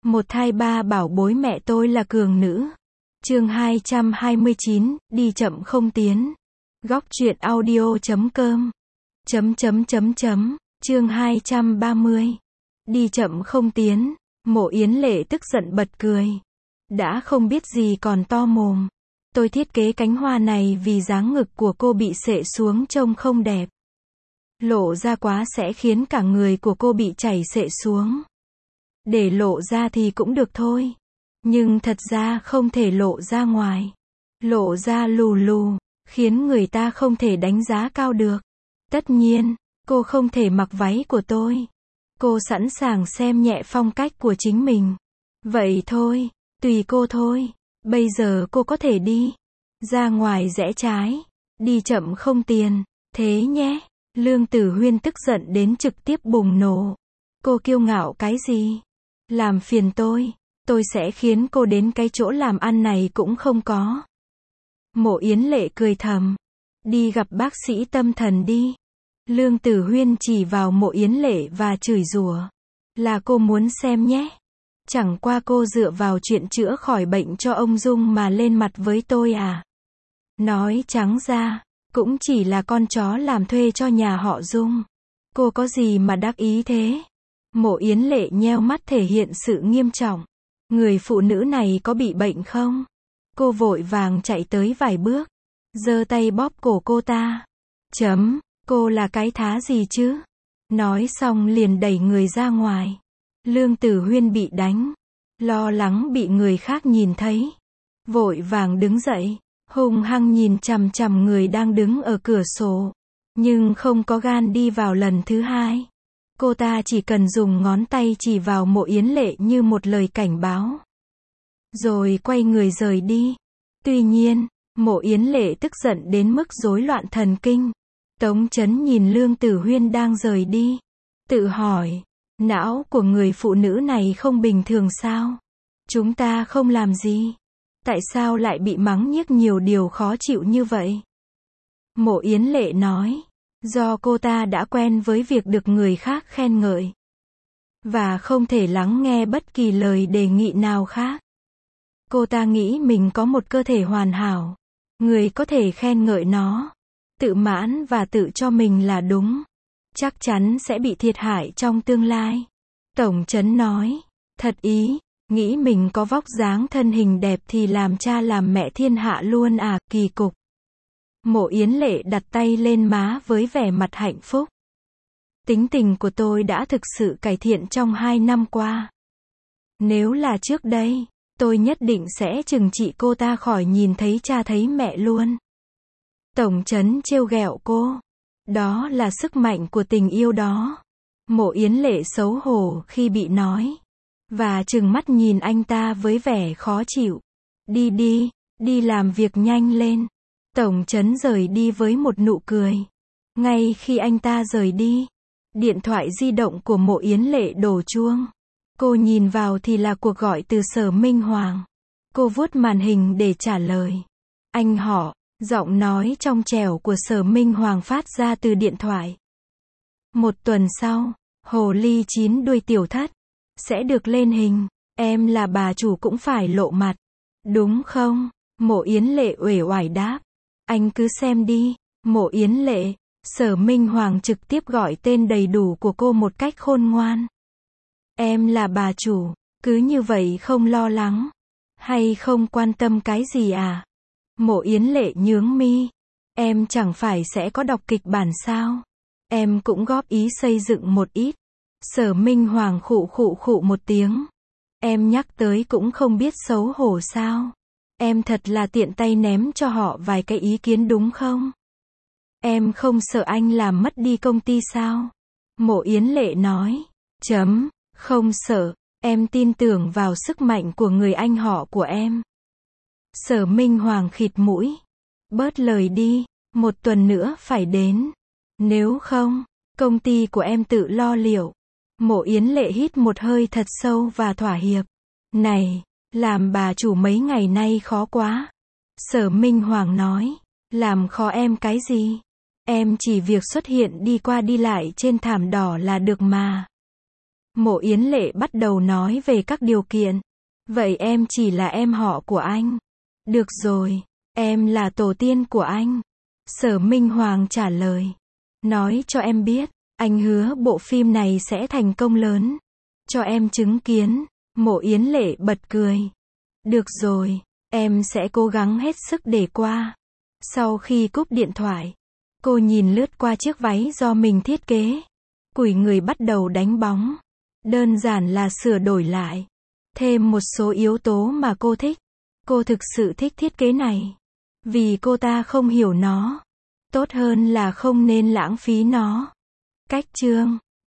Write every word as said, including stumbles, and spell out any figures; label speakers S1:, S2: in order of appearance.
S1: Một thai ba bảo bối mẹ tôi là cường nữ. Chương hai trăm hai mươi chín, đi chậm không tiến. Góc truyện audio chấm com. Chấm chấm chấm chấm. Chương hai trăm ba mươi. Đi chậm không tiến. Mộ Yến Lệ tức giận bật cười. Đã không biết gì còn to mồm. Tôi thiết kế cánh hoa này vì dáng ngực của cô bị xệ xuống trông không đẹp. Lộ ra quá sẽ khiến cả người của cô bị chảy xệ xuống. Để lộ ra thì cũng được thôi. Nhưng thật ra không thể lộ ra ngoài. Lộ ra lù lù, khiến người ta không thể đánh giá cao được. Tất nhiên, cô không thể mặc váy của tôi. Cô sẵn sàng xem nhẹ phong cách của chính mình. Vậy thôi, tùy cô thôi. Bây giờ cô có thể đi ra ngoài rẽ trái. Đi chậm không tiền. Thế nhé. Lương Tử Huyên tức giận đến trực tiếp bùng nổ. Cô kiêu ngạo cái gì? Làm phiền tôi. Tôi sẽ khiến cô đến cái chỗ làm ăn này cũng không có. Mộ Yến Lệ cười thầm. Đi gặp bác sĩ tâm thần đi. Lương Tử Huyên chỉ vào Mộ Yến Lệ và chửi rủa. Là cô muốn xem nhé. Chẳng qua cô dựa vào chuyện chữa khỏi bệnh cho ông Dung mà lên mặt với tôi à? Nói trắng ra, cũng chỉ là con chó làm thuê cho nhà họ Dung. Cô có gì mà đắc ý thế? Mộ Yến Lệ nheo mắt thể hiện sự nghiêm trọng. Người phụ nữ này có bị bệnh không? Cô vội vàng chạy tới vài bước, giơ tay bóp cổ cô ta. Chấm, cô là cái thá gì chứ? Nói xong liền đẩy người ra ngoài. Lương Tử Huyên bị đánh, lo lắng bị người khác nhìn thấy. Vội vàng đứng dậy, hung hăng nhìn chằm chằm người đang đứng ở cửa sổ. Nhưng không có gan đi vào lần thứ hai. Cô ta chỉ cần dùng ngón tay chỉ vào Mộ Yến Lệ như một lời cảnh báo. Rồi quay người rời đi. Tuy nhiên, Mộ Yến Lệ tức giận đến mức rối loạn thần kinh. Tống Chấn nhìn Lương Tử Huyên đang rời đi. Tự hỏi, não của người phụ nữ này không bình thường sao? Chúng ta không làm gì. Tại sao lại bị mắng nhiếc nhiều điều khó chịu như vậy? Mộ Yến Lệ nói. Do cô ta đã quen với việc được người khác khen ngợi. Và không thể lắng nghe bất kỳ lời đề nghị nào khác. Cô ta nghĩ mình có một cơ thể hoàn hảo. Người có thể khen ngợi nó. Tự mãn và tự cho mình là đúng. Chắc chắn sẽ bị thiệt hại trong tương lai. Tổng Chấn nói. Thật ý, nghĩ mình có vóc dáng thân hình đẹp thì làm cha làm mẹ thiên hạ luôn à, kỳ cục. Mộ Yến Lệ đặt tay lên má với vẻ mặt hạnh phúc. Tính tình của tôi đã thực sự cải thiện trong hai năm qua. Nếu là trước đây, tôi nhất định sẽ trừng trị cô ta khỏi nhìn thấy cha thấy mẹ luôn. Tổng Chấn trêu ghẹo cô. Đó là sức mạnh của tình yêu đó. Mộ Yến Lệ xấu hổ khi bị nói. Và trừng mắt nhìn anh ta với vẻ khó chịu. Đi đi, đi làm việc nhanh lên. Tổng Chấn rời đi với một nụ cười. Ngay khi anh ta rời đi, điện thoại di động của Mộ Yến Lệ đổ chuông. Cô nhìn vào thì là cuộc gọi từ Sở Minh Hoàng. Cô vuốt màn hình để trả lời. Anh họ, giọng nói trong trẻo của Sở Minh Hoàng phát ra từ điện thoại. Một tuần sau, hồ ly chín đuôi tiểu thất sẽ được lên hình. Em là bà chủ cũng phải lộ mặt, đúng không? Mộ Yến Lệ uể oải đáp. Anh cứ xem đi. Mộ Yến Lệ. Sở Minh Hoàng trực tiếp gọi tên đầy đủ của cô một cách khôn ngoan. Em là bà chủ, cứ như vậy không lo lắng, hay không quan tâm cái gì à? Mộ Yến Lệ nhướng mi. Em chẳng phải sẽ có đọc kịch bản sao? Em cũng góp ý xây dựng một ít. Sở Minh Hoàng khụ khụ khụ một tiếng. Em nhắc tới cũng không biết xấu hổ sao? Em thật là tiện tay ném cho họ vài cái ý kiến đúng không? Em không sợ anh làm mất đi công ty sao? Mộ Yến Lệ nói. Chấm, không sợ, em tin tưởng vào sức mạnh của người anh họ của em. Sở Minh Hoàng khịt mũi. Bớt lời đi, một tuần nữa phải đến. Nếu không, công ty của em tự lo liệu. Mộ Yến Lệ hít một hơi thật sâu và thỏa hiệp. Này, làm bà chủ mấy ngày nay khó quá. Sở Minh Hoàng nói. Làm khó em cái gì? Em chỉ việc xuất hiện đi qua đi lại trên thảm đỏ là được mà. Mộ Yến Lệ bắt đầu nói về các điều kiện. Vậy em chỉ là em họ của anh. Được rồi, em là tổ tiên của anh. Sở Minh Hoàng trả lời. Nói cho em biết, anh hứa bộ phim này sẽ thành công lớn. Cho em chứng kiến. Mộ Yến Lệ bật cười. Được rồi, em sẽ cố gắng hết sức để qua. Sau khi cúp điện thoại, cô nhìn lướt qua chiếc váy do mình thiết kế. Cùi người bắt đầu đánh bóng. Đơn giản là sửa đổi lại. Thêm một số yếu tố mà cô thích. Cô thực sự thích thiết kế này. Vì cô ta không hiểu nó. Tốt hơn là không nên lãng phí nó. Cách chương